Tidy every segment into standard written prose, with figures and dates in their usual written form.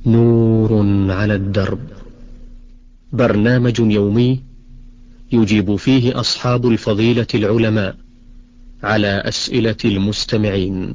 نور على الدرب، برنامج يومي يجيب فيه أصحاب الفضيلة العلماء على أسئلة المستمعين.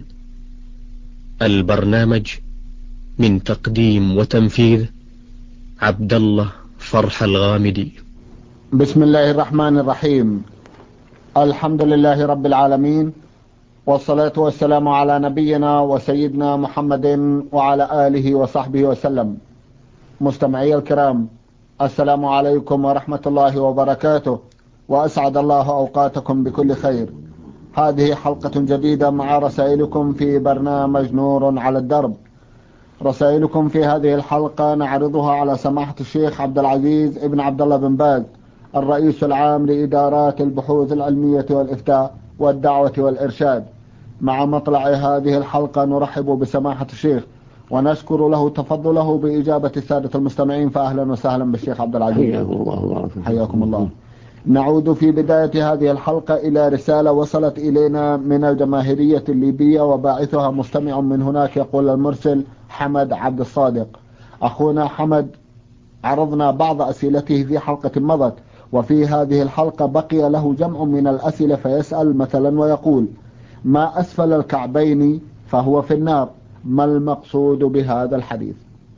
البرنامج من تقديم وتنفيذ عبد الله فرح الغامدي. بسم الله الرحمن الرحيم. الحمد لله رب العالمين، والصلاة والسلام على نبينا وسيدنا محمد وعلى آله وصحبه وسلم. مستمعي الكرام، السلام عليكم ورحمة الله وبركاته، وأسعد الله أوقاتكم بكل خير. هذه حلقة جديدة مع رسائلكم في برنامج نور على الدرب. رسائلكم في هذه الحلقة نعرضها على سماحة الشيخ عبد العزيز ابن عبد الله بن باز، الرئيس العام لإدارات البحوث العلمية والإفتاء والدعوة والإرشاد. مع مطلع هذه الحلقة نرحب بسماحة الشيخ ونشكر له تفضله بإجابة السادة المستمعين، فأهلا وسهلا بالشيخ عبد العزيز. حياكم الله. حياكم الله. نعود في بداية هذه الحلقة إلى رسالة وصلت إلينا من الجماهيرية الليبية، وباعثها مستمع من هناك، يقول المرسل حمد عبد الصادق. أخونا حمد عرضنا بعض أسئلته في حلقة مضت، وفي هذه الحلقة بقي له جمع من الأسئلة، فيسأل مثلا ويقول: ما أسفل الكعبين فهو في النار، ما المقصود بهذا الحديث؟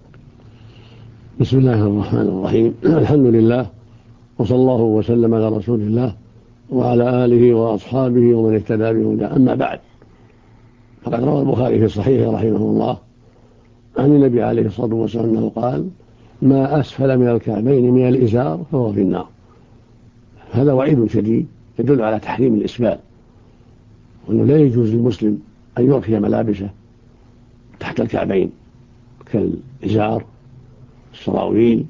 بسم الله الرحمن الرحيم. الحمد لله، وصلى الله وسلم على رسول الله وعلى آله وأصحابه ومن اهتدى بهداه. أما بعد، فقد روى البخاري في صحيحه رحمه الله عن النبي عليه الصلاة والسلام أنه قال: ما أسفل من الكعبين من الإزار فهو في النار. هذا وعيد شديد يدل على تحريم الإسبال، وأنه لا يجوز للمسلم أن يرخي ملابسه تحت الكعبين كالإزار، السراويل،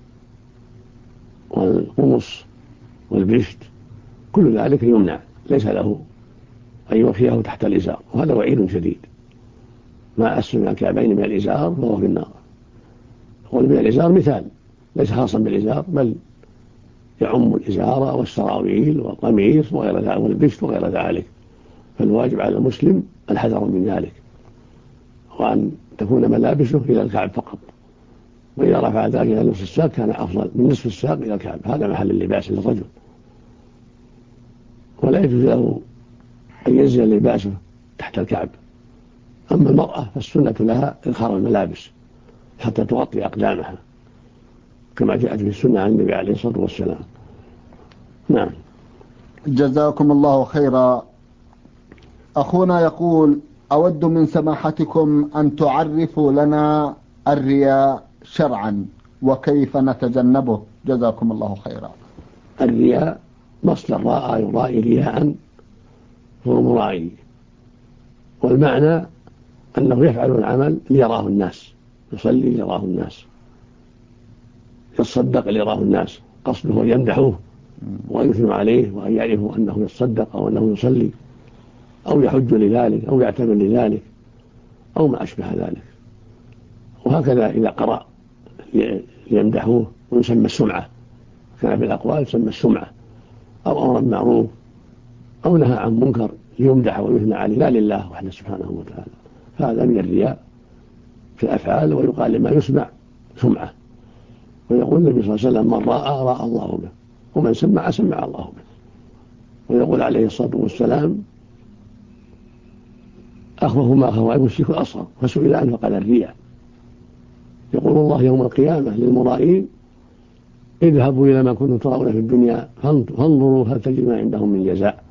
والقمص، والبشت، كل ذلك يمنع، ليس له أن يرخيه تحت الإزار، وهذا وعيد شديد. ما أسفل من الكعبين من الإزار فهو في النار. قول من الإزار مثال، ليس خاصا بالإزار، بل يعم الإزار والسراويل والقميص وغير ذلك والبشت وغير ذلك. فالواجب على المسلم الحذر من ذلك، وأن تكون ملابسه إلى الكعب فقط، وإذا رفع ذلك إلى نصف الساق كان أفضل من نصف الساق إلى الكعب، هذا محل اللباس للرجل. ولا يجوز له أن ينزل لباسه تحت الكعب. أما المرأة فالسنة لها إدخال الملابس حتى تغطي أقدامها، كما جاءت في السنة عن النبي عليه الصلاة والسلام. نعم. جزاكم الله خيرا. أخونا يقول: أود من سماحتكم أن تعرفوا لنا الرياء شرعا وكيف نتجنبه، جزاكم الله خيرا. الرياء مصدر راء يرائي رياء، هو مرائي، والمعنى أنه يفعل العمل ليراه الناس، يصلي ليراه الناس، يتصدق ليراه الناس، قصده أن يمدحوه ويثنوا عليه وأن يعرفوا أنه يتصدق أو أنه يصلي أو يحج لذلك أو يعتمر لذلك أو ما أشبه ذلك. وهكذا إذا قرأ ليمدحوه، ويسمى السمعة، كان في الأقوال يسمى السمعة، أو أمر معروف أو نهى عن منكر ليمدح ويثنى عليه لا لله وحده سبحانه وتعالى، فهذا من الرياء في الأفعال، ويقال لما يسمع سمعة. ويقول النبي صلى الله عليه وسلم: من رأى رأى الله به، ومن سمع سمع الله به. ويقول عليه الصلاة والسلام: أخوف ما أخوف المشرك الأصغر، فسئل عنه فقال: الرياء. يقول الله يوم القيامة للمرائين: اذهبوا إلى ما كنتم ترون في الدنيا فانظروا هل تجد ما عندهم من جزاء.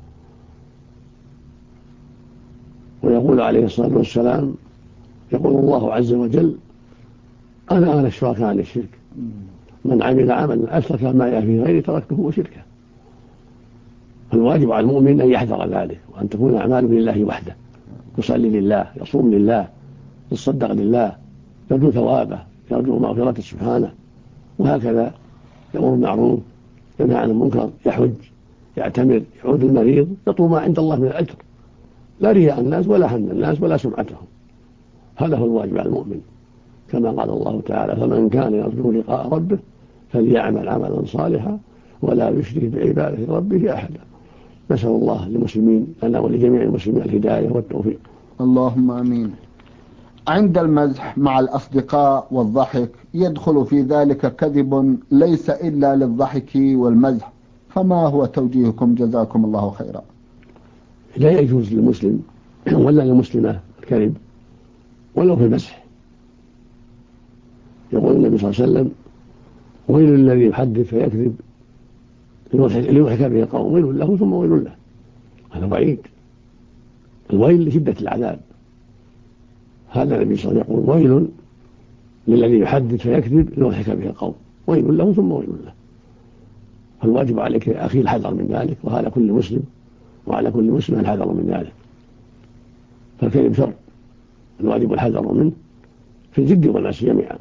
ويقول عليه الصلاة والسلام: يقول الله عز وجل: أنا أغنى الشركاء عن الشرك، من عمل عملا أشرك معي فيه غيري تركته وشركه. فالواجب على المؤمن أن يحذر ذلك، وأن تكون أعماله لله وحده، يصلي لله، يصوم لله، يتصدق لله، يرجو ثوابه، يرجو مغفرته سبحانه، وهكذا يأمر بالمعروف، ينهى عن المنكر، يحج، يعتمر، يعود المريض، يطلب ما عند الله من الأجر، لا رياء الناس ولا حن الناس ولا سمعتهم. هذا هو الواجب على المؤمن، كما قال الله تعالى: فمن كان يرجو لقاء ربه فليعمل عملا صالحا ولا يشرك بعبادة ربه أحدا. نسأل الله للمسلمين لنا ولجميع المسلمين الهداية والتوفيق. اللهم آمين. عند المزح مع الأصدقاء والضحك يدخل في ذلك كذب ليس إلا للضحك والمزح، فما هو توجيهكم جزاكم الله خيرا؟ لا يجوز للمسلم ولا للمسلمة الكذب ولو في المسح. يقول النبي صلى الله عليه وسلم: ويل الذي يحدث فيكذب ليضحك به القوم، ويل له ثم ويل له. هذا وعيد، الويل لشدة العذاب. هذا النبي صلى الله عليه وسلم يقول: ويل للذي يحدث فيكذب ليضحك به القوم، ويل له ثم ويل له. فالواجب عليك يا أخي الحذر من ذلك، وهذا كل مسلم وعلى كل مسلم الحذر من ذلك. فالكذب شر، الواجب الحذر منه في الجد والناس جميعا.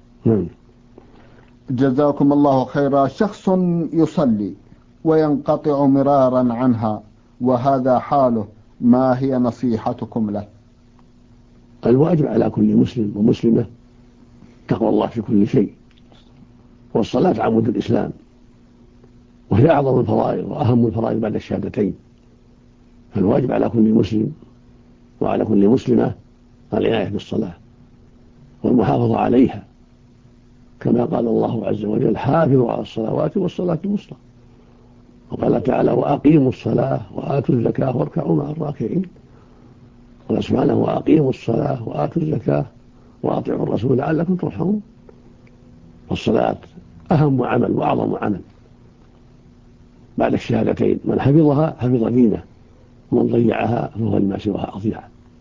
جزاكم الله خيرا. شخص يصلي وينقطع مرارا عنها وهذا حاله، ما هي نصيحتكم له؟ الواجب على كل مسلم ومسلمة تقوى الله في كل شيء، والصلاة عمود الإسلام، وهي أعظم الفرائض وأهم الفرائض بعد الشهادتين. فالواجب على كل مسلم وعلى كل مسلمة العناية بالصلاة والمحافظة عليها، كما قال الله عز وجل: حافظوا على الصلوات والصلاة الوسطى. وقال تعالى: وأقيموا الصلاة وآتوا الزكاة واركعوا مع الراكعين. قال سبحانه: وأقيموا الصلاة وآتوا الزكاة وأطيعوا الرسول لعلكم ترحمون. والصلاة أهم عمل وأعظم عمل بعد الشهادتين، من حفظها حفظ دينه، ومن ضيعها فهو لما سواها أضيع.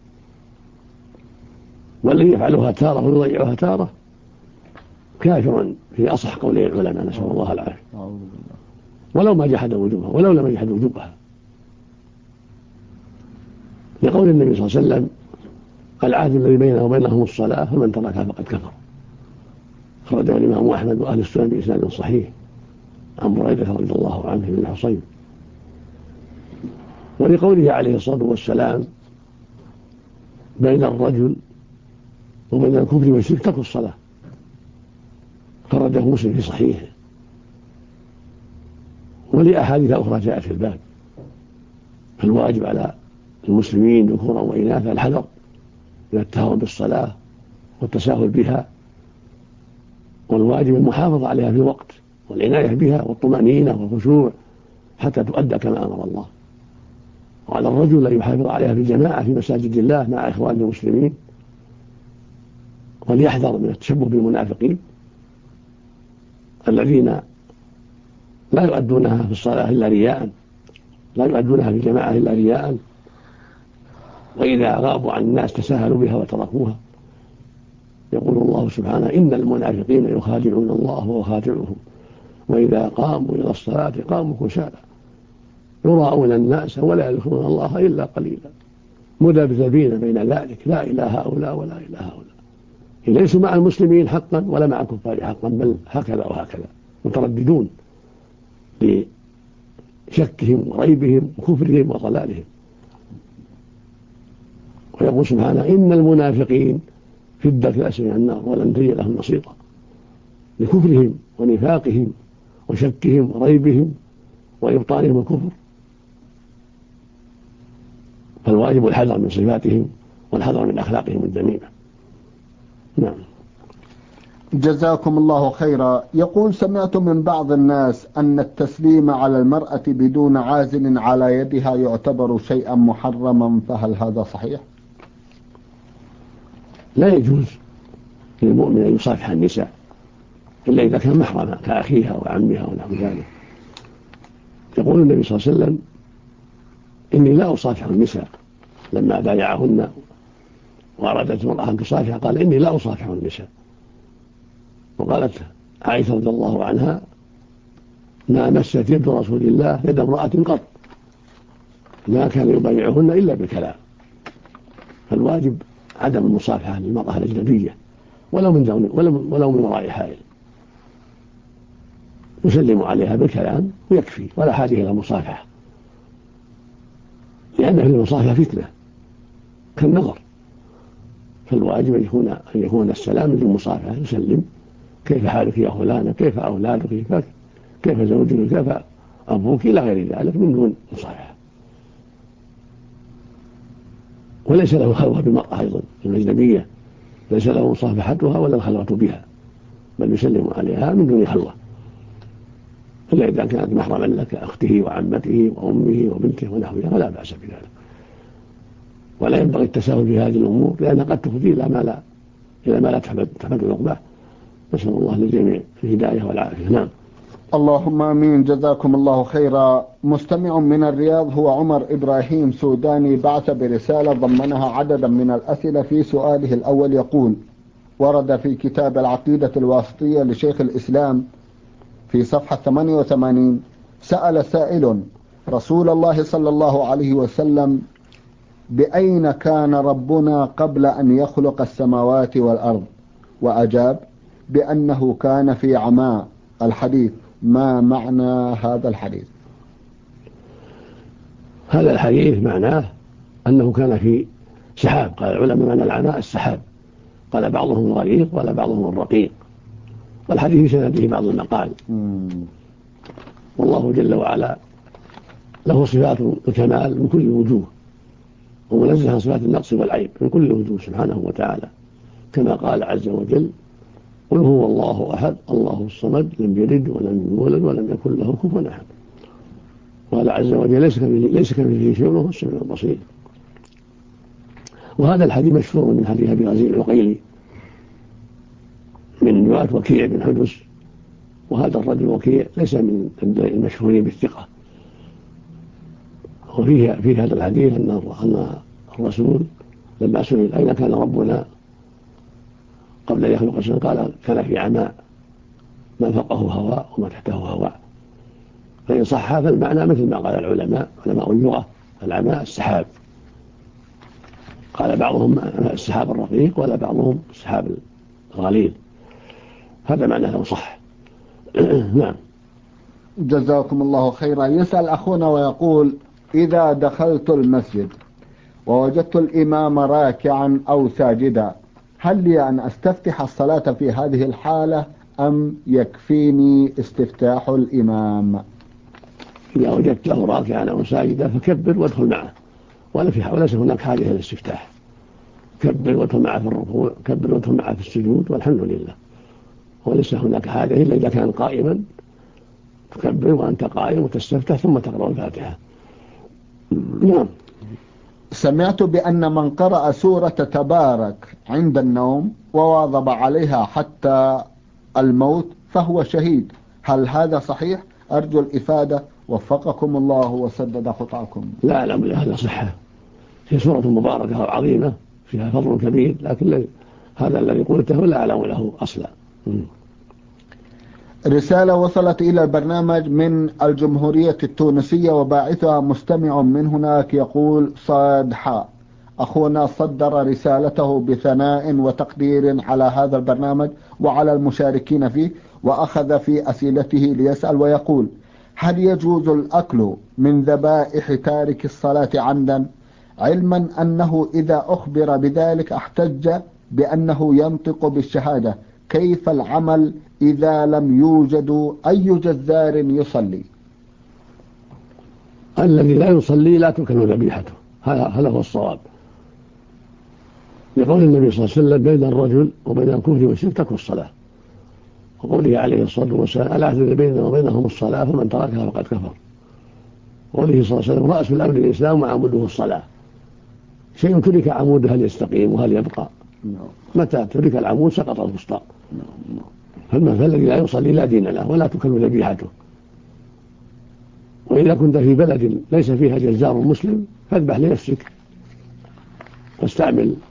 والذي يفعلها تارة ويضيعها تارة كافر في أصح قولي العلماء، نسأل الله العافية، ولو ما جحد وجوبها ولو لم يجحد وجوبها. لقول النبي صلى الله عليه وسلم: العهد الذي بيننا وبينهم الصلاة، فمن تركها فقد كفر. خرجه الإمام أحمد وأهل السنن بإسناد صحيح عن بريدة رضي الله عنه بن الحصين. ولقوله عليه الصلاة والسلام: بين الرجل وبين الكفر والشرك ترك الصلاة. خرجه مسلم في صحيحه، ولأحاديث أخرى جاءت في الباب. فالواجب على المسلمين ذكورا وإناثا الحذر من التهاون بالصلاة والتساهل بها، والواجب المحافظة عليها في الوقت والعناية بها والطمأنينة والخشوع حتى تؤدى كما أمر الله. وعلى الرجل أن يحافظ عليها في الجماعة في مساجد الله مع إخوان المسلمين، وليحذر من التشبه بالمنافقين الذين لا يؤدونها في الصلاة إلا رياء، لا يؤدونها في الجماعة إلا رياء، وإذا غابوا عن الناس تساهلوا بها وتركوها. يقول الله سبحانه: إن المنافقين يخادعون الله وهو خادعهم وإذا قاموا إلى الصلاة قاموا كسالى يراءون الناس ولا يذكرون الله إلا قليلا مذبذبين بين ذلك لا إلى هؤلاء ولا إلى هؤلاء. ليسوا مع المسلمين حقا ولا مع الكفار حقا، بل هكذا وهكذا مترددون لشكهم وريبهم وكفرهم وضلالهم. ويقول سبحانه: إن المنافقين في الدرك الأسفل من النار ولن تجد لهم نصيرا، لكفرهم ونفاقهم وشكهم وريبهم وإبطالهم الكفر. فالواجب الحذر من صفاتهم والحذر من أخلاقهم الذميمة. نعم. جزاكم الله خيرا. يقول: سمعت من بعض الناس أن التسليم على المرأة بدون عازل على يدها يعتبر شيئا محرما، فهل هذا صحيح؟ لا يجوز للمؤمن أن يصافح النساء إلا إذا كان محرما كأخيها وعمها ونحو ذلك. يقول النبي صلى الله عليه وسلم: إني لا أصافح النساء. لما بايعهن وأرادت المرأة أن تصافح قال: إني لا أصافح النساء. وقالت عائشة رضي الله عنها: ما مست يد رسول الله يد امرأة قط، ما كان يبايعهن إلا بالكلام. فالواجب عدم المصافحة للمرأة الأجنبية ولو من وراء حائل، يسلم عليها بالكلام ويكفي، ولا حاجة إلى المصافحة، لأن في المصافحة فتنة كالنظر. فالواجب أن يكون السلام للمصافحة، يسلم: كيف حالك يا فلانة، كيف أولادك، كيف زوجك، كيف أبوك، إلى غير ذلك من دون مصافحة. وليس له خلوة بالمرأة أيضا الأجنبية ليس له مصافحتها ولا الخلوة بها، بل يسلم عليها من دون خلوة، إلا إذا كانت محرما لك كأخته وعمته وأمه وبنته ونحوها فلا بأس بذلك. ولا ينبغي التساهل في هذه الأمور لأنها قد تفضي إلى ما لا تحمد عقباه. نسأل الله للجميع الهداية والعافية. نعم. اللهم آمين. جزاكم الله خيرا. مستمع من الرياض هو عمر إبراهيم سوداني بعث برسالة ضمنها عددا من الأسئلة. في سؤاله الأول يقول: ورد في كتاب العقيدة الواسطية لشيخ الإسلام في صفحة 88: سأل سائل رسول الله صلى الله عليه وسلم: بأين كان ربنا قبل أن يخلق السماوات والأرض؟ وأجاب بأنه كان في عماء. الحديث ما معنى هذا الحديث؟ هذا الحديث معناه أنه كان في سحاب. قال العلماء معنى العماء السحاب، قال بعضهم الغريق ولا بعضهم الرقيق، والحديث في سنده بعض المقال. والله جل وعلا له صفات الكمال من كل الوجوه، ومنزه عن صفات النقص والعيب من كل الوجوه سبحانه وتعالى، كما قال عز وجل: قل هو الله أحد الله الصمد لم يلد ولم يولد ولم يكن له كفوا أحد. وقال عز وجل: ليس كمثله شيء وهو السميع البصير. وهذا الحديث مشهور من حديث أبي غزيل العقيلي من رواية وكيع بن حدث، وهذا الرجل وكيع ليس من المشهورين بالثقة. وفي هذا الحديث أن الرسول لما سئل أين كان ربنا قبل أن يخلق السماء قال: كان في عماء، ما فوقه هواء وما تحته هواء. فإن صح فالمعنى مثل ما قال علماء اللغة: العماء السحاب. قال بعضهم السحاب الرقيق ولا بعضهم السحاب الغليظ. هذا معناه لو صح. نعم. جزاكم الله خيرا. يسأل أخونا ويقول: إذا دخلت المسجد ووجدت الإمام راكعا أو ساجدا، هل لي أن أستفتح الصلاة في هذه الحالة أم يكفيني استفتاح الإمام؟ إذا وجدته راكعا أو ساجدا فكبر وادخل معه، وليس هناك حاجة إلى الاستفتاح. كبر وادخل معه في الركوع، كبر وادخل معه في السجود، والحمد لله. وليس هناك حاجة إلا إذا كان قائما تكبر وأنت قائم وتستفتح ثم تقرأ الفاتحة. نعم. سمعت بأن من قرأ سورة تبارك عند النوم وواظب عليها حتى الموت فهو شهيد، هل هذا صحيح؟ أرجو الإفادة وفقكم الله وسدد خطاكم. لا أعلم لهذا صحة. هي سورة مباركة وعظيمة فيها فضل كبير، لكن هذا الذي قلته لا أعلم له أصلا. رسالة وصلت إلى البرنامج من الجمهورية التونسية وباعثها مستمع من هناك يقول: صاد حاء. أخونا صدر رسالته بثناء وتقدير على هذا البرنامج وعلى المشاركين فيه، وأخذ في أسئلته ليسأل ويقول: هل يجوز الأكل من ذبائح تارك الصلاة عمدا، علما أنه إذا أخبر بذلك احتج بأنه ينطق بالشهادة؟ كيف العمل إذا لم يوجد أي جزار يصلي؟ الذي لا يصلي لا تؤكل ذبيحته، هذا هو الصواب. لقول النبي صلى الله عليه وسلم: بين الرجل وبين الكفر والشرك ترك الصلاة. وقوله عليه الصلاة والسلام: العهد بيننا وبينهم الصلاة فمن تركها فقد كفر. وقوله صلى الله عليه وسلم: رأس الأمر الإسلام وعموده الصلاة. شيء ترك عموده هل يستقيم وهل يبقى؟ متى ترك العمود سقط الفسطاط. فالذي لا يصلي لا دين له ولا تكل ذبيحته. وإذا كنت في بلد ليس فيها جزار مسلم فاذبح لنفسك، واستعمل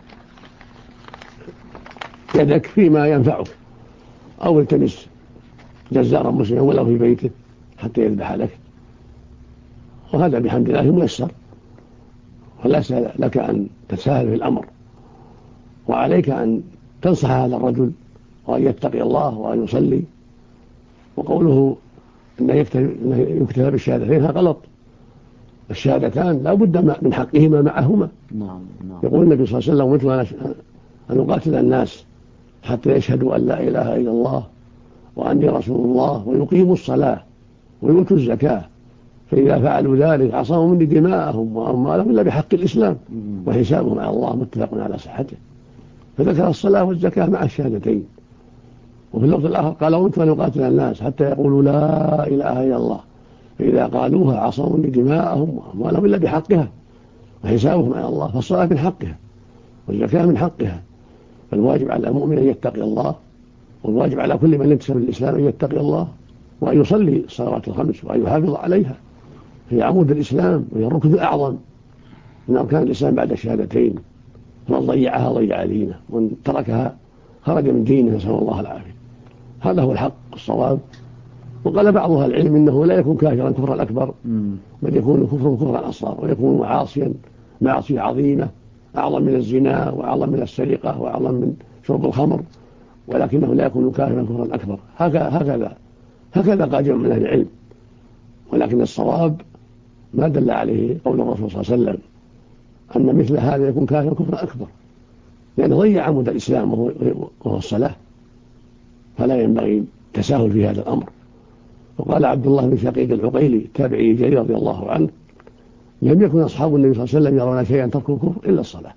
يدك فيما ينفعك، أو التمس جزارا مسلما ولو في بيته حتى يذبح لك، وهذا بحمد الله ميسر، وليس لك أن تتساهل في الأمر، وعليك أن تنصح هذا الرجل وأن يتقي الله وأن يصلي. وقوله أنه يكتفى بالشهادتين هذا غلط. الشهادتان لا بد من حقهما معهما. يقول النبي صلى الله عليه وسلم: أمرت أن أقاتل الناس حتى يشهدوا أن لا إله إلا الله وأني رسول الله ويقيموا الصلاة ويؤتوا الزكاة، فإذا فعلوا ذلك عصموا مني دماءهم وأموالهم إلا بحق الإسلام وحسابهم على الله. متفق على صحته. فذكر الصلاة والزكاة مع الشهادتين. وفي اللفظ الآخر قال أمرت أن أقاتل الناس حتى يقولوا لا إله إلا الله فإذا قالوها عصموا دماءهم وأموالهم إلا بحقها وحسابهم على الله. فالصلاة من حقها والزكاة من حقها. فالواجب على المؤمن أن يتقي الله، والواجب على كل من ينتسب للإسلام أن يتقي الله وأن يصلي الصلوات الخمس وأن يحافظ عليها، هي عمود الإسلام وهي الركن الأعظم من أركان الإسلام بعد الشهادتين. فمن ضيعها ضيع دينه، ومن تركها خرج من دينه، نسأل الله العافية. هذا هو الحق الصواب. وقال بعض أهل العلم إنه لا يكون كافرا كفرا أكبر، بل يكون كفرا أصغر، ويكون معاصيا معصية عظيمة أعظم من الزنا وأعظم من السرقة وأعظم من شرب الخمر، ولكنه لا يكون كافرا كفرا أكبر. هكذا قال جمع من أهل العلم. ولكن الصواب ما دل عليه قول الرسول صلى الله عليه وسلم أن مثل هذا يكون كافرا كفرا أكبر، لأنه ضيع عمود الإسلام وهو الصلاة، فلا ينبغي التساهل في هذا الأمر. وقال عبد الله بن شقيق العقيلي التابعي الجليل رضي الله عنه: لم يكن أصحاب النبي صلى الله عليه وسلم يرون شيئا ترك الكفر إلا الصلاة.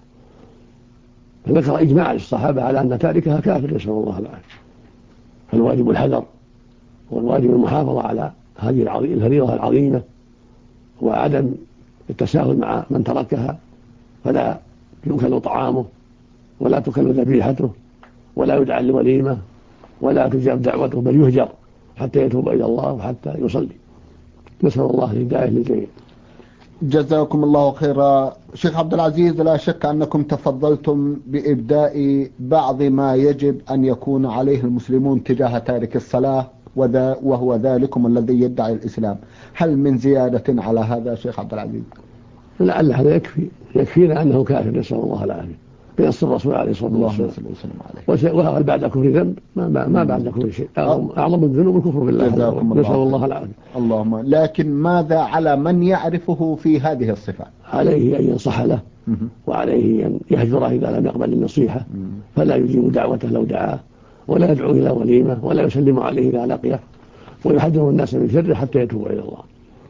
فذكر إجماع الصحابة على أن تاركها كافر، نسأل الله العافية. فالواجب الحذر، والواجب المحافظة على هذه الفريضة العظيمة، وعدم التساهل مع من تركها، فلا يؤكل طعامه ولا تكل ذبيحته ولا يدعى لوليمة ولا تجاب دعوته، بل يهجر حتى يتوب إلى الله وحتى يصلي. نسأل الله الهداية للجميع. جزاكم الله خيرا. شيخ عبد العزيز، لا شك أنكم تفضلتم بإبداء بعض ما يجب أن يكون عليه المسلمون تجاه تارك الصلاة، وهو ذلكم الذي يدعي الإسلام. هل من زيادة على هذا شيخ عبد العزيز؟ لعل هذا يكفينا أنه كافر، نسأل الله العافية، بنص الرسول عليه الصلاة والسلام. وهل بعد كفر ذنب؟ ما بعد كفر شيء أعظم الذنوب الكفر بالله، نسأل الله العافية. اللهم. لكن ماذا على من يعرفه في هذه الصفة؟ عليه أن ينصح له، وعليه أن يهجره إذا لم يقبل النصيحة، فلا يجيب دعوته لو دعاه، ولا يدعو إلى وليمة، ولا يسلم عليه إذا لقيه، ويحذر الناس من شره حتى يتوب إلى الله.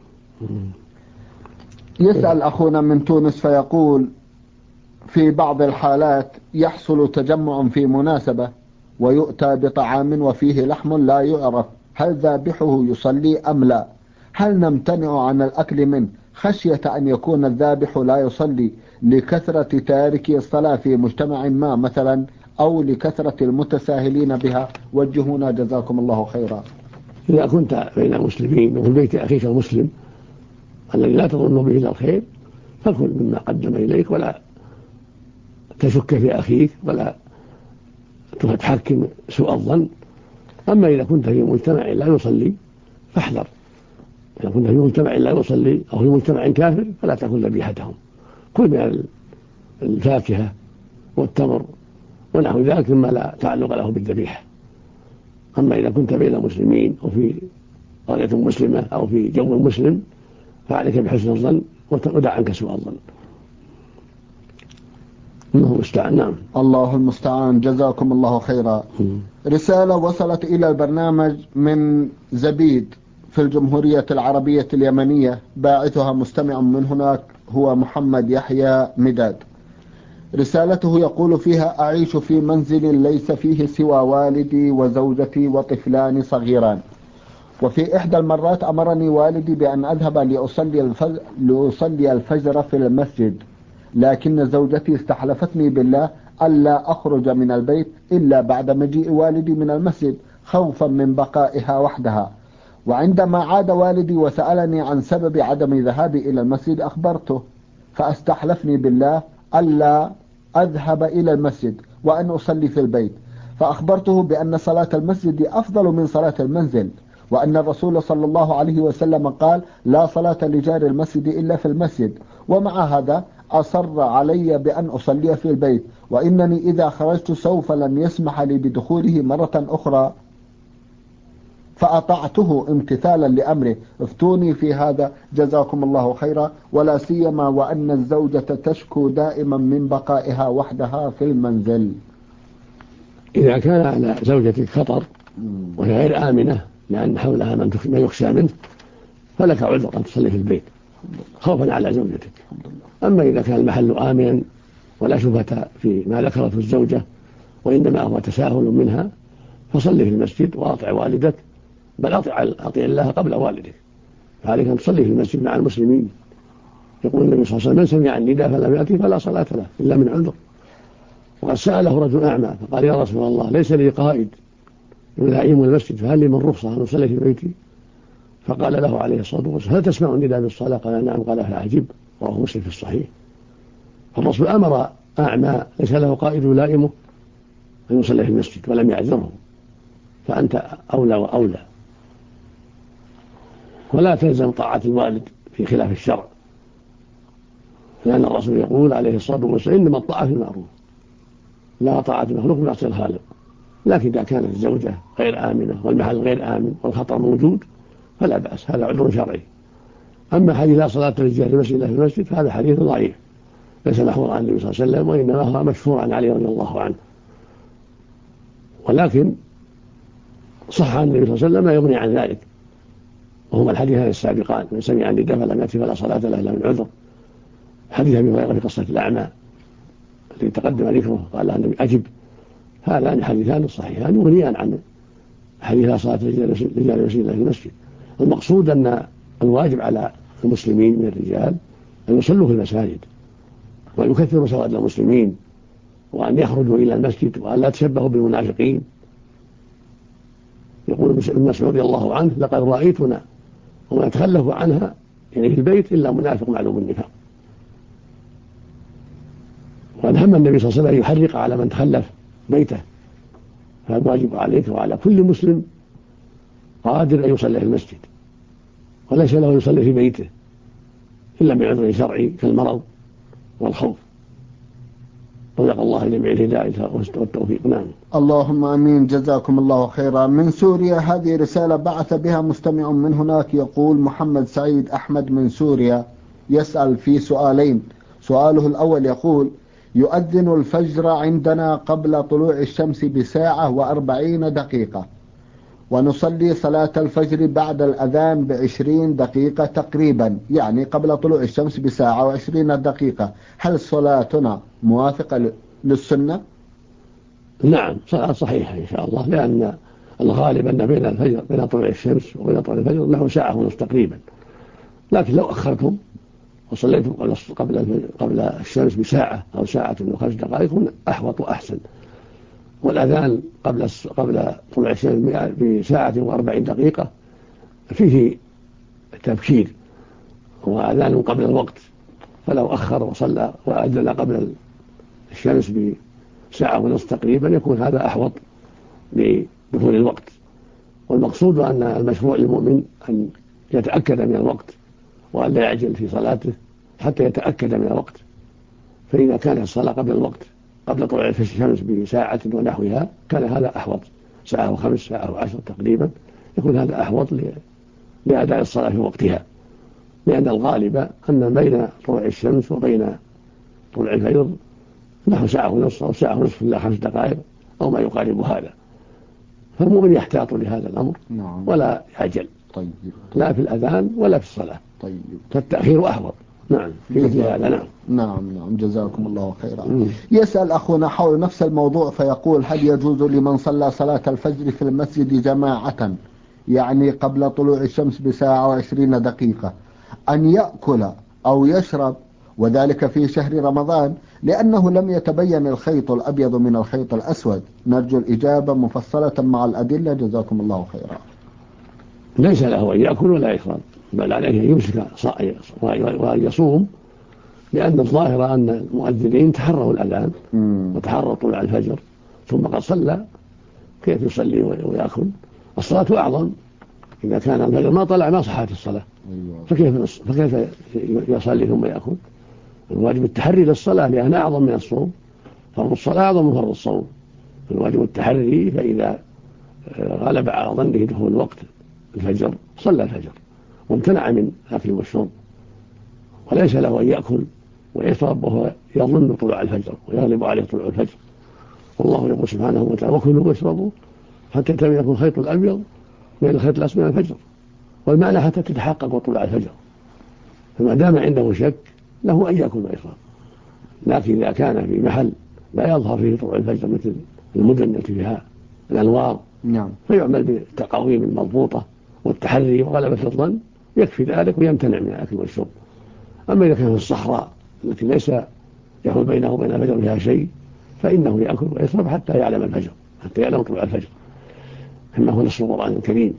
يسأل أخونا من تونس فيقول: في بعض الحالات يحصل تجمع في مناسبة ويؤتى بطعام وفيه لحم لا يعرف هل ذابحه يصلي أم لا، هل نمتنع عن الأكل منه خشية أن يكون الذابح لا يصلي لكثرة تاركي الصلاة في مجتمع ما مثلا، أو لكثرة المتساهلين بها؟ وجهونا جزاكم الله خيرا. إذا كنت بين مسلمين وفي بيت أخيك المسلم الذي لا تظن به إلا الخير، فكل مما قدم إليك، ولا تشك في أخيك ولا تحكم سوء الظن. أما إذا كنت في مجتمع لا يصلي فاحذر. إذا كنت في مجتمع لا يصلي أو في مجتمع كافر فلا تأكل ذبيحتهم، كل من الفاكهة والتمر ونحو ذلك مما لا تعلق له بالذبيحة. أما إذا كنت بين مسلمين أو في قرية مسلمة أو في جو مسلم فعليك بحسن الظن ودع عنك سوء الظن. الله المستعان. نعم، الله المستعان. جزاكم الله خيرا. رسالة وصلت إلى البرنامج من زبيد في الجمهورية العربية اليمنية، باعثها مستمع من هناك هو محمد يحيى مداد. رسالته يقول فيها: أعيش في منزل ليس فيه سوى والدي وزوجتي وطفلان صغيران، وفي إحدى المرات أمرني والدي بأن أذهب لأصلي الفجر في المسجد، لكن زوجتي استحلفتني بالله ألا أخرج من البيت إلا بعد مجيء والدي من المسجد خوفا من بقائها وحدها. وعندما عاد والدي وسألني عن سبب عدم ذهابي إلى المسجد أخبرته، فاستحلفني بالله ألا أذهب إلى المسجد وأن أصلي في البيت، فأخبرته بأن صلاة المسجد أفضل من صلاة المنزل، وأن الرسول صلى الله عليه وسلم قال: لا صلاة لجار المسجد إلا في المسجد. ومع هذا أصر علي بأن أصلي في البيت، وإنني إذا خرجت سوف لن يسمح لي بدخوله مرة أخرى، فأطعته امتثالا لأمره. افتوني في هذا جزاكم الله خيرا، ولا سيما وأن الزوجة تشكو دائما من بقائها وحدها في المنزل. إذا كان على زوجتك خطر وهي غير آمنة لأن حولها من يخشى منه فلك عذر أن تصلي في البيت خوفا على زوجتك. أما إذا كان المحل آمنا ولا شبهة في ما ذكرته الزوجة وإنما هو تساهل منها، فصلي في المسجد وأطع والدك، بل أطع الله قبل والدك، فعليك أن تصلي في المسجد مع المسلمين. يقول النبي صلى الله عليه وسلم: من سمع النداء فلم يأتي فلا صلاة له إلا من عذر. وقد سأله رجل أعمى فقال: يا رسول الله، ليس لي قائد يلائم المسجد، فهل لي من رخصة أن أصلي في بيتي؟ فقال له عليه الصلاة والسلام: هل تسمع النداء بالصلاة؟ قال: نعم. قال: فأعجب. رواه مسلم في الصحيح. فالرسول أمر أعمى ليس له قائد يلائمه أن يصلي في المسجد ولم يعذره، فأنت أولى وأولى. ولا تلزم طاعة الوالد في خلاف الشرع، لأن الرسول يقول عليه الصلاة والسلام: إنما الطاعة في المعروف، لا طاعة المخلوق بمعصية الخالق. لكن إذا كانت الزوجة غير آمنة والمحل غير آمن والخطر موجود فلا بأس، هذا عذر شرعي. أما حديث لا صلاة للرجال في المسجد إلا في المسجد فهذا حديث ضعيف، ليس محفوظا عن النبي صلى الله عليه وسلم، وإنما هو مشهور عن علي رضي الله عنه. ولكن صح عن النبي صلى الله عليه وسلم ما يغني عن ذلك، وهما الحديثان السابقان: من سمع النداء فلم يأتي فلا صلاة له إلا من عذر. حديث أبي هريرة في قصة الأعمى الذي تقدم ذكره قال له النبي: أجب. هذان حديثان صحيحان يغنيان عن حديث لا صلاة رجال المسجد إلا في المسجد. المقصود أن الواجب على المسلمين من الرجال أن يصلوا في المساجد ويكثروا سواد المسلمين، وأن يخرجوا إلى المسجد، وأن لا تشبهوا بالمنافقين. يقول ابن مسعود رضي الله عنه: لقد رأيتنا وما يتخلف عنها يعني في البيت إلا منافق معلوم النفاق. وقد هم النبي صلى الله عليه وسلم يحرق على من تخلف بيته، فالواجب عليك وعلى كل مسلم قادر أن يصلي في المسجد، وليس له يصلي في بيته إلا بعذر شرعي كالمرض والخوف. رزق الله جميع الهداية والتوفيق. نعم. اللهم امين، جزاكم الله خيرا. من سوريا، هذه رسالة بعث بها مستمع من هناك، يقول محمد سعيد أحمد من سوريا، يسأل في سؤالين. سؤاله الأول يقول: يؤذن الفجر عندنا قبل طلوع الشمس بساعة و40 دقيقة، ونصلي صلاة الفجر بعد الأذان ب20 دقيقة تقريبا، يعني قبل طلوع الشمس بساعة و20 دقيقة. هل صلاتنا موافقة للسنة؟ نعم، صلاة صحيحة إن شاء الله، لأن الغالب أن بين طلوع الشمس وبين طلوع الفجر له ساعة ونصف تقريبا. لكن لو أخرتم وصليتم قبل الشمس بساعة أو ساعة و5 دقائق يكون أحوط وأحسن. والأذان قبل طلوع الشمس بساعة و40 دقيقة فيه تبكير، وأذان قبل الوقت، فلو أخر وصلى وأذن قبل الشمس بساعة ونصف تقريبا يكون هذا أحوط لدخول الوقت. والمقصود أن المشروع للمؤمن أن يتأكد من الوقت وأن لا يعجل في صلاته حتى يتأكد من الوقت. فإذا كانت الصلاة قبل الوقت قبل طلوع الشمس بساعة ونحوها كان هذا أحوط، ساعة و5 ساعة و10 تقريبا يكون هذا أحوط لأداء الصلاة في وقتها، لأن الغالب أن بين طلوع الشمس وبين طلوع الفجر نحو ساعة ونصف أو ساعة ونصف إلا 5 دقائق أو ما يقارب هذا. فالمؤمن يحتاط لهذا الأمر ولا يعجل، طيب. لا في الأذان ولا في الصلاة، طيب. فالتأخير أحوط. نعم، في مثل هذا. نعم، جزاكم الله خيرا. يسأل أخونا حول نفس الموضوع فيقول: هل يجوز لمن صلى صلاة الفجر في المسجد جماعة، يعني قبل طلوع الشمس بساعة و20 دقيقة، أن يأكل أو يشرب، وذلك في شهر رمضان، لأنه لم يتبين الخيط الأبيض من الخيط الأسود؟ نرجو الإجابة مفصلة مع الأدلة، جزاكم الله خيرا. ليس له أن يأكل ولا يشرب، بل عليه أن يمسك وأن يصوم، لأن الظاهر أن المؤذنين تحروا الأذان وتحروا طلوع الفجر ثم قد صلى، كيف يصلي ويأكل؟ الصلاة أعظم، إذا كان الفجر ما طلع ما صحت الصلاة، فكيف يصلي ثم يأكل؟ الواجب التحري للصلاة لأنها أعظم من الصوم، فرض الصلاة أعظم من فرض الصوم، الواجب التحري. فإذا غلب على ظنه دخول وقت الفجر صلى الفجر وامتنع من الأكل والشرب، وليس له أن يأكل ويشرب وهو يظن طلوع الفجر ويغلب عليه طلوع الفجر. والله يقول سبحانه وتعالى: وكلوا واشربوا حتى يتبين لكم الخيط الأبيض من الخيط الأسود من الفجر، والمعنى حتى تتحقق طلوع الفجر. فما دام عنده شك له أن يأكل ويشرب، لكن إذا كان في محل لا يظهر فيه طلوع الفجر مثل المدن التي فيها الأنوار، نعم. فيعمل بالتقاويم المضبوطة والتحري وغلبة الظن، يكفي ذلك ويمتنع من الأكل والشرب. أما إذا كان في الصحراء التي ليس يحول بينه وبين الفجر فيها شيء، فإنه يأكل ويشرب حتى يعلم الفجر، حتى يعلم طلوع الفجر، كما هو نص القرآن الكريم.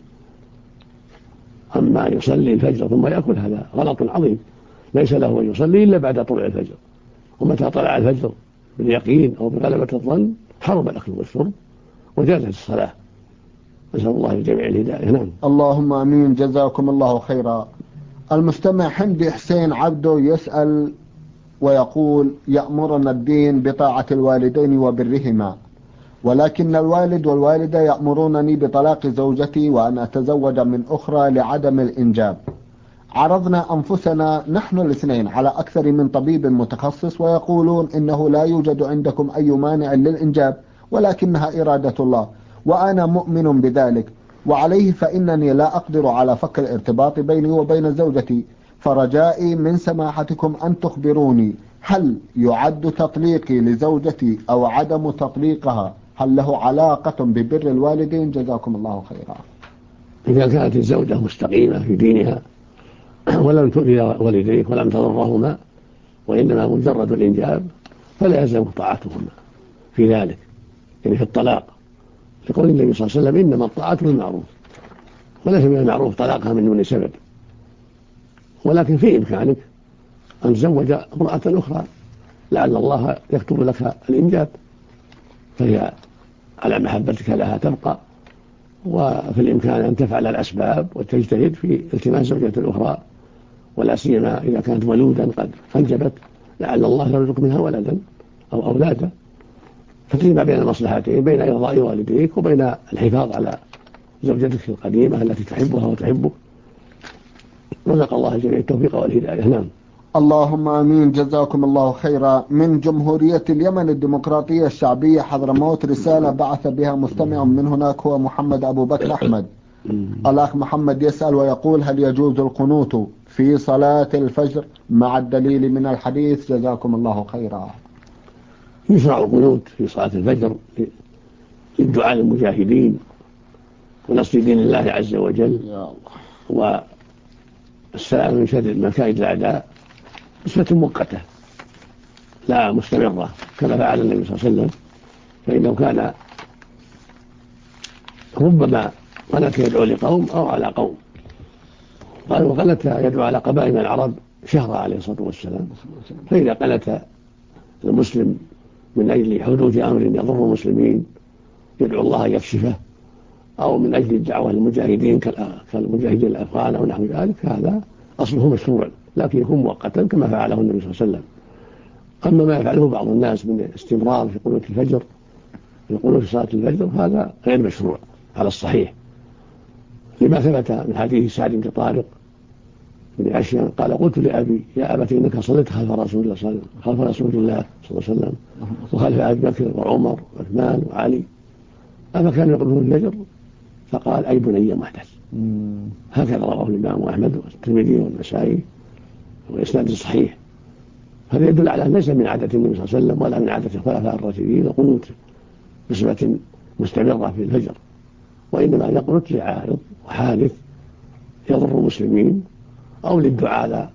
أما يصلي الفجر ثم يأكل هذا غلط عظيم، ليس له أن يصلي إلا بعد طلوع الفجر، ومتى طلع الفجر باليقين أو بغلبة الظن حرم الأكل والشرب وجازت الصلاة. نسأل الله للجميع الهداية. نعم. اللهم امين، جزاكم الله خيرا. المستمع حمدي حسين عبده يسأل ويقول: يأمرنا الدين بطاعة الوالدين وبرهما، ولكن الوالد والوالدة يأمرونني بطلاق زوجتي وأن أتزوج من أخرى لعدم الإنجاب. عرضنا أنفسنا نحن الاثنين على أكثر من طبيب متخصص، ويقولون إنه لا يوجد عندكم أي مانع للإنجاب، ولكنها إرادة الله، وأنا مؤمن بذلك، وعليه فإنني لا أقدر على فك الارتباط بيني وبين زوجتي، فرجائي من سماحتكم أن تخبروني: هل يعد تطليقي لزوجتي أو عدم تطليقها هل له علاقة ببر الوالدين؟ جزاكم الله خيرا. إذا كانت الزوجة مستقيمة في دينها ولم تؤذي والديك ولم تضرهما، وإنما مجرد الإنجاب، فلا يلزم طاعتهما في ذلك، يعني في الطلاق، لقول النبي صلى الله عليه وسلم: إنما الطاعة بالمعروف، وليس من المعروف طلاقها من دون سبب. ولكن في إمكانك أن تزوج امرأة أخرى لعل الله يكتب لك الإنجاب، فهي على محبتك لها تبقى، وفي الإمكان أن تفعل الأسباب وتجتهد في التماس زوجة أخرى، ولا سيما إذا كانت ولودا قد أنجبت، لعل الله يرزق منها ولدا أو أولادا، فتجمع بين المصلحتين، بين إرضاء والديك وبين الحفاظ على زوجتك القديمة التي تحبها وتحبك. رزق الله الجميع التوفيق والهداية. نعم. اللهم امين، جزاكم الله خيرا. من جمهورية اليمن الديمقراطية الشعبية حضرموت رسالة بعث بها مستمع من هناك، هو محمد أبو بكر أحمد. الأخ محمد يسأل ويقول: هل يجوز القنوت في صلاة الفجر مع الدليل من الحديث؟ جزاكم الله خيرا. يشرع القنوت في صلاة الفجر للدعاء للمجاهدين ونصر دين الله عز وجل والسلام من شر مكائد الأعداء بصفة مؤقتة لا مستمرة، كما فعل النبي صلى الله عليه وسلم، فإنه كان ربما قنت يدعو لقوم أو على قوم، قالوا قنت يدعو على قبائل من العرب شهر عليه الصلاة والسلام، فإذا قنت المسلم من أجل حدوث أمر يضر المسلمين يدعو الله يكشفه، أو من أجل الدعوة للمجاهدين كالمجاهدين الأفغان أو نحو ذلك، هذا أصله مشروع، لكن يكون مؤقتا كما فعله النبي صلى الله عليه وسلم. أما ما يفعله بعض الناس من استمرار في قنوت الفجر، في صلاة الفجر، هذا غير مشروع على الصحيح، لما ثبت من حديث سعد بن طارق بن عشيان قال: قلت لأبي: يا أبت إنك صليت خلف رسول الله صلى الله عليه وسلم وخلف أبي بكر وعمر وعثمان وعلي، أفكانوا يقولون الفجر؟ فقال: أي بني محدث. هكذا رواه الإمام أحمد والترمذي والنسائي وإسناد صحيح. هذا يدل على أن ليس من عادة النبي صلى الله عليه وسلم ولا من عادة الخلفاء الراشدين القنوت بصفة مستمرة في الفجر، وإنما يقنت لعارض وحادث يضر المسلمين، أو للدعاء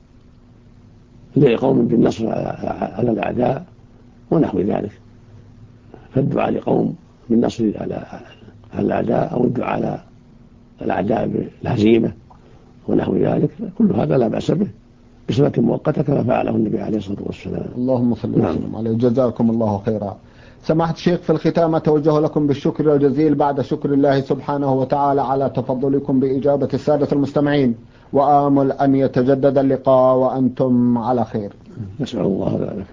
لقوم بالنصر على الأعداء ونحو ذلك، فالدعاء لقوم بالنصر على الأعداء أو الدعاء على الأعداء بالهزيمة ونحو ذلك، كل هذا لا بأس به بصفة مؤقتة كما فعله النبي عليه الصلاة والسلام. اللهم صل وسلم عليه. جزاكم الله خيرا. سماحة الشيخ، في الختام أتوجه لكم بالشكر الجزيل بعد شكر الله سبحانه وتعالى على تفضلكم بإجابة السادة المستمعين، وآمل أن يتجدد اللقاء وأنتم على خير. نسأل الله ذلك.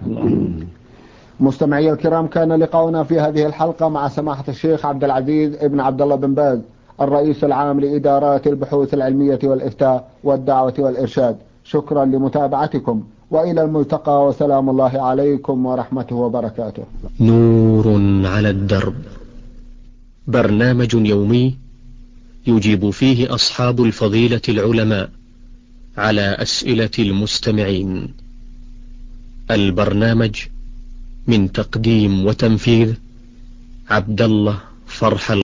مستمعي الكرام، كان لقاؤنا في هذه الحلقة مع سماحة الشيخ عبد العزيز ابن عبد الله بن باز، الرئيس العام لإدارات البحوث العلمية والإفتاء والدعوة والإرشاد. شكرا لمتابعتكم، وإلى الملتقى، وسلام الله عليكم ورحمته وبركاته. نور على الدرب، برنامج يومي يجيب فيه أصحاب الفضيلة العلماء على أسئلة المستمعين. البرنامج من تقديم وتنفيذ عبد الله فرح